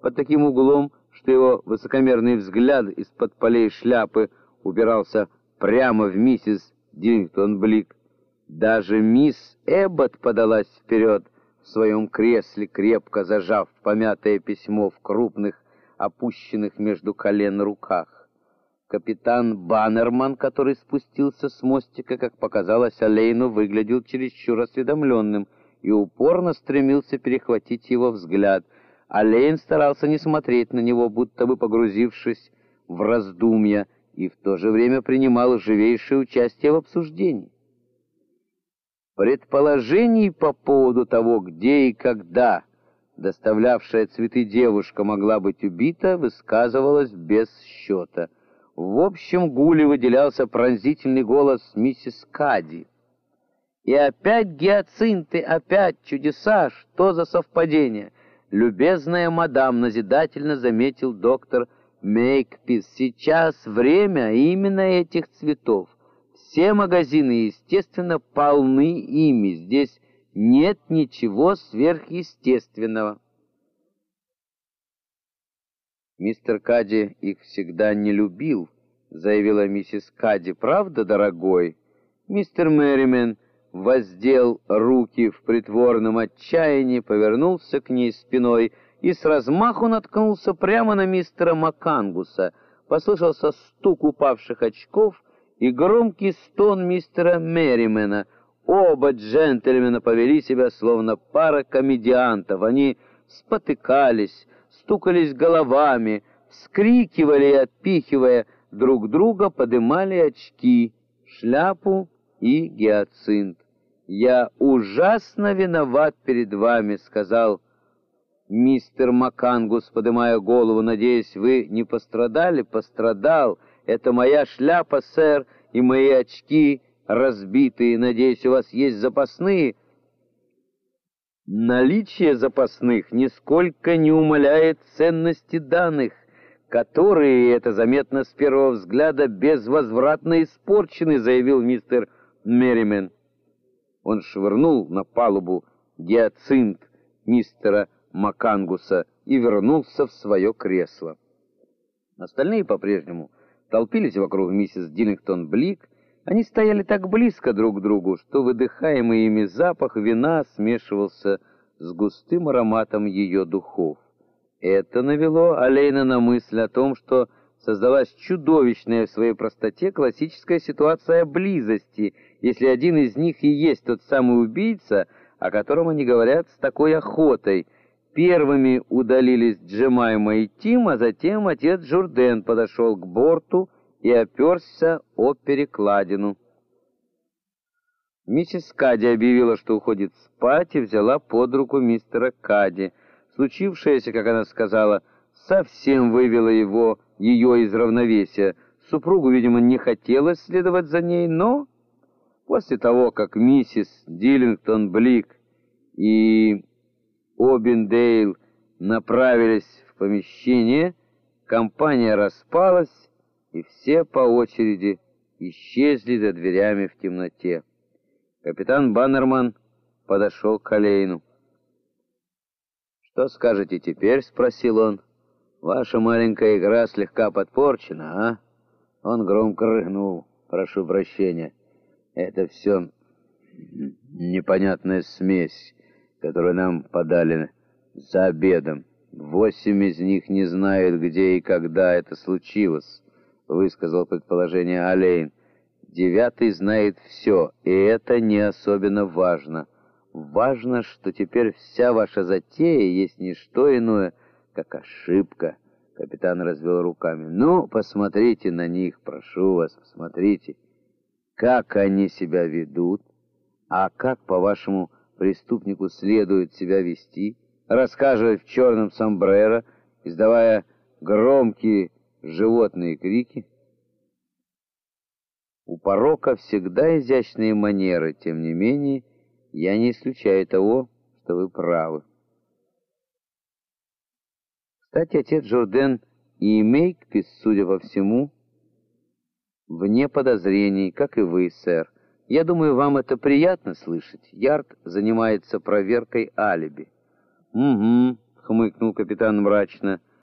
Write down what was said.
под таким углом, что его высокомерный взгляд из-под полей шляпы упирался прямо в миссис Диллингтон-Блик. Даже мисс Эббот подалась вперед в своем кресле, крепко зажав помятое письмо в крупных, опущенных между колен руках. Капитан Баннерман, который спустился с мостика, как показалось Олейну, выглядел чересчур осведомленным и упорно стремился перехватить его взгляд. Олейн старался не смотреть на него, будто бы погрузившись в раздумья, и в то же время принимал живейшее участие в обсуждении. Предположений по поводу того, где и когда доставлявшая цветы девушка могла быть убита, высказывалось без счета. В общем гуле выделялся пронзительный голос миссис Кади. «И опять гиацинты, опять чудеса! Что за совпадение?» «Любезная мадам», — назидательно заметил доктор Мейкпис, — «сейчас время именно этих цветов. Все магазины, естественно, полны ими. Здесь нет ничего сверхъестественного». «Мистер Кади их всегда не любил», — заявила миссис Кади. «Правда, дорогой?» Мистер Мерримен воздел руки в притворном отчаянии, повернулся к ней спиной и с размаху наткнулся прямо на мистера Макангуса. Послышался стук упавших очков и громкий стон мистера Мерримена. Оба джентльмена повели себя словно пара комедиантов. Они спотыкались, стукались головами, вскрикивали и, отпихивая друг друга, подымали очки, шляпу и гиацинт. «Я ужасно виноват перед вами», — сказал мистер Макангус, подымая голову. «Надеюсь, вы не пострадали?» «Пострадал. Это моя шляпа, сэр, и мои очки разбитые. Надеюсь, у вас есть запасные?» Наличие запасных нисколько не умаляет ценности данных, которые, это заметно с первого взгляда, безвозвратно испорчены, заявил мистер Мерримен. Он швырнул на палубу гиацинт мистера Макангуса и вернулся в свое кресло. Остальные по-прежнему толпились вокруг миссис Диллингтон-Блик. Они стояли так близко друг к другу, что выдыхаемый ими запах вина смешивался с густым ароматом ее духов. Это навело Олейна на мысль о том, что создалась чудовищная в своей простоте классическая ситуация близости, если один из них и есть тот самый убийца, о котором они говорят с такой охотой. Первыми удалились Джемайма и Тим, а затем отец Журден подошел к борту и оперся о перекладину. Миссис Кади объявила, что уходит спать, и взяла под руку мистера Кади. Случившееся, как она сказала, совсем вывело ее из равновесия. Супругу, видимо, не хотелось следовать за ней, но после того, как миссис Диллингтон-Блик и Обиндейл направились в помещение, компания распалась, и все по очереди исчезли за дверями в темноте. Капитан Баннерман подошел к Олейну. «Что скажете теперь?» — спросил он. «Ваша маленькая игра слегка подпорчена, а?» Он громко рыгнул. «Прошу прощения. Это все непонятная смесь, которую нам подали за обедом. 8 из них не знают, где и когда это случилось», — высказал предположение Олейн. 9 знает все, и это не особенно важно. Важно, что теперь вся ваша затея есть не что иное, как ошибка. Капитан развел руками. «Ну, посмотрите на них, прошу вас, посмотрите, как они себя ведут, а как, по-вашему, преступнику следует себя вести, рассказывая в черном сомбреро, издавая громкие животные крики». У порока всегда изящные манеры, тем не менее, я не исключаю того, что вы правы. Кстати, отец Журден и Мейкпис, судя по всему, вне подозрений, как и вы, сэр. Я думаю, вам это приятно слышать. Ярд занимается проверкой алиби. Угу, хмыкнул капитан мрачно.